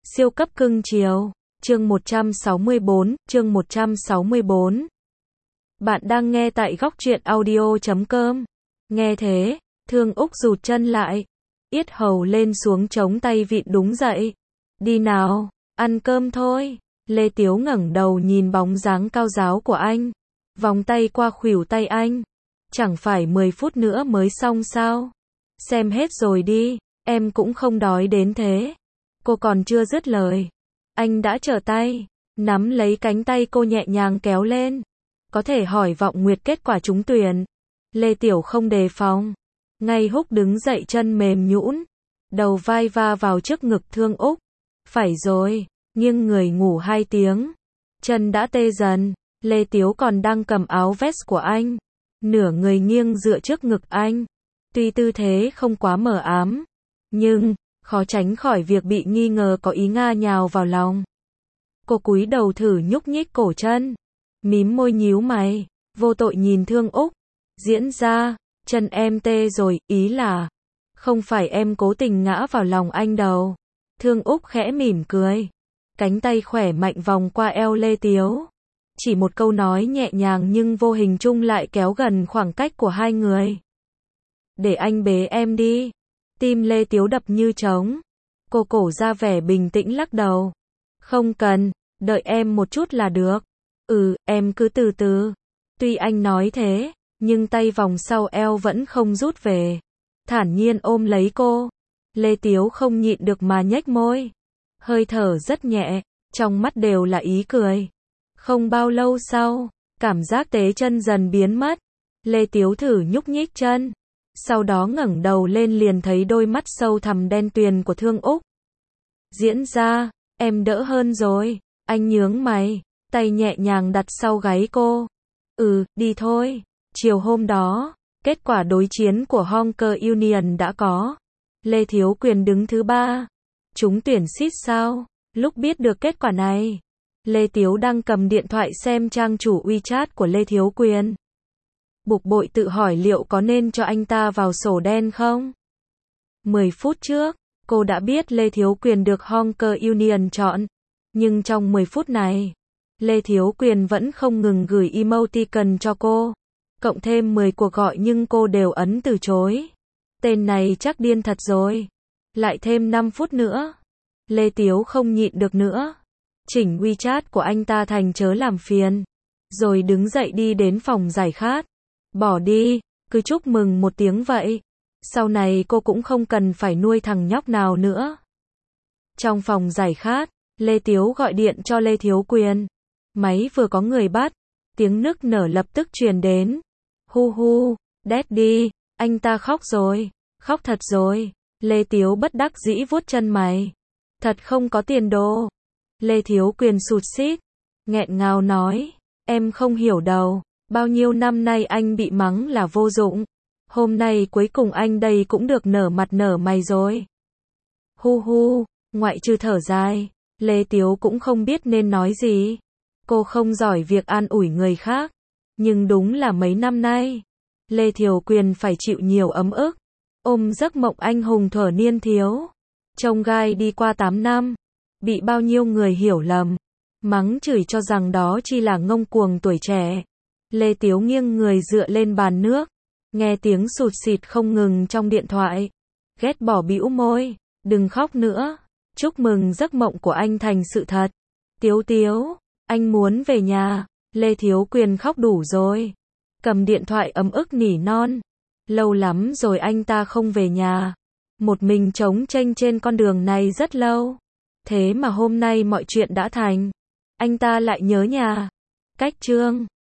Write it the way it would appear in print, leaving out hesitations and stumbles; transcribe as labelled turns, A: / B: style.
A: Siêu cấp cưng chiều. Chương 164, chương 164. Bạn đang nghe tại góc truyện audio.com. Nghe thế, Thương Úc rụt chân lại, yết hầu lên xuống chống tay vịn đúng dậy. Đi nào, ăn cơm thôi. Lê Tiếu ngẩng đầu nhìn bóng dáng cao ráo của anh, vòng tay qua khuỷu tay anh. Chẳng phải 10 phút nữa mới xong sao? Xem hết rồi đi, em cũng không đói đến thế. Cô còn chưa dứt lời, anh đã trở tay, nắm lấy cánh tay cô nhẹ nhàng kéo lên. Có thể hỏi vọng nguyệt kết quả trúng tuyển. Lê Tiểu không đề phòng, ngay húc đứng dậy, chân mềm nhũn, đầu vai va vào trước ngực Thương Úc. Phải rồi, nghiêng người ngủ 2 tiếng. Chân đã tê dần, Lê Tiếu còn đang cầm áo vest của anh, nửa người nghiêng dựa trước ngực anh. Tuy tư thế không quá mờ ám, nhưng khó tránh khỏi việc bị nghi ngờ có ý nga nhào vào lòng. Cô cúi đầu thử nhúc nhích cổ chân, mím môi nhíu mày, vô tội nhìn Thương Úc. Diễn ra, chân em tê rồi, ý là không phải em cố tình ngã vào lòng anh đâu. Thương Úc khẽ mỉm cười, cánh tay khỏe mạnh vòng qua eo Lê Tiếu. Chỉ một câu nói nhẹ nhàng nhưng vô hình chung lại kéo gần khoảng cách của hai người. Để anh bế em đi. Tim Lê Tiếu đập như trống. Cô cổ ra vẻ bình tĩnh lắc đầu. Không cần, đợi em một chút là được. Em cứ từ từ. Tuy anh nói thế, nhưng tay vòng sau eo vẫn không rút về. Thản nhiên ôm lấy cô. Lê Tiếu không nhịn được mà nhếch môi. Hơi thở rất nhẹ, trong mắt đều là ý cười. Không bao lâu sau, cảm giác tế chân dần biến mất. Lê Tiếu thử nhúc nhích chân, sau đó ngẩng đầu lên liền thấy đôi mắt sâu thẳm đen tuyền của Thương Úc. Diễn ra, em đỡ hơn rồi. Anh nhướng mày, tay nhẹ nhàng đặt sau gáy cô. Đi thôi. Chiều hôm đó, kết quả đối chiến của Honker Union đã có. Lê Thiếu Quyền đứng thứ 3. Trúng tuyển SIT sao? Lúc biết được kết quả này, Lê Tiếu đang cầm điện thoại xem trang chủ WeChat của Lê Thiếu Quyền. Bực bội tự hỏi liệu có nên cho anh ta vào sổ đen không? 10 phút trước, cô đã biết Lê Thiếu Quyền được Honker Union chọn. Nhưng trong 10 phút này, Lê Thiếu Quyền vẫn không ngừng gửi emoticon cho cô. Cộng thêm 10 cuộc gọi nhưng cô đều ấn từ chối. Tên này chắc điên thật rồi. Lại thêm 5 phút nữa. Lê Tiếu không nhịn được nữa. Chỉnh WeChat của anh ta thành chớ làm phiền. Rồi đứng dậy đi đến phòng giải khát. Bỏ đi, cứ chúc mừng một tiếng vậy. Sau này cô cũng không cần phải nuôi thằng nhóc nào nữa. Trong phòng giải khát, Lê Tiếu gọi điện cho Lê Thiếu Quyền. Máy vừa có người bắt, tiếng nức nở lập tức truyền đến. Hu hu, Daddy, anh ta khóc rồi, khóc thật rồi. Lê Tiếu bất đắc dĩ vuốt chân mày. Thật không có tiền đồ. Lê Thiếu Quyền sụt sít, nghẹn ngào nói, em không hiểu đâu, bao nhiêu năm nay anh bị mắng là vô dụng. Hôm nay cuối cùng anh đây cũng được nở mặt nở mày rồi. Hu hu, ngoại trừ thở dài, Lê Tiếu cũng không biết nên nói gì. Cô không giỏi việc an ủi người khác, nhưng đúng là mấy năm nay, Lê Thiếu Quyền phải chịu nhiều ấm ức. Ôm giấc mộng anh hùng thuở niên thiếu, trông gai đi qua 8 năm, bị bao nhiêu người hiểu lầm, mắng chửi cho rằng đó chỉ là ngông cuồng tuổi trẻ. Lê Tiếu nghiêng người dựa lên bàn nước, nghe tiếng sụt sịt không ngừng trong điện thoại. Ghét bỏ bĩu môi, đừng khóc nữa, chúc mừng giấc mộng của anh thành sự thật. Tiếu Tiếu, anh muốn về nhà. Lê Thiếu Quyền khóc đủ rồi, cầm điện thoại ấm ức nỉ non. Lâu lắm rồi anh ta không về nhà, một mình trống chênh trên con đường này rất lâu. Thế mà hôm nay mọi chuyện đã thành, anh ta lại nhớ nhà. Cách chương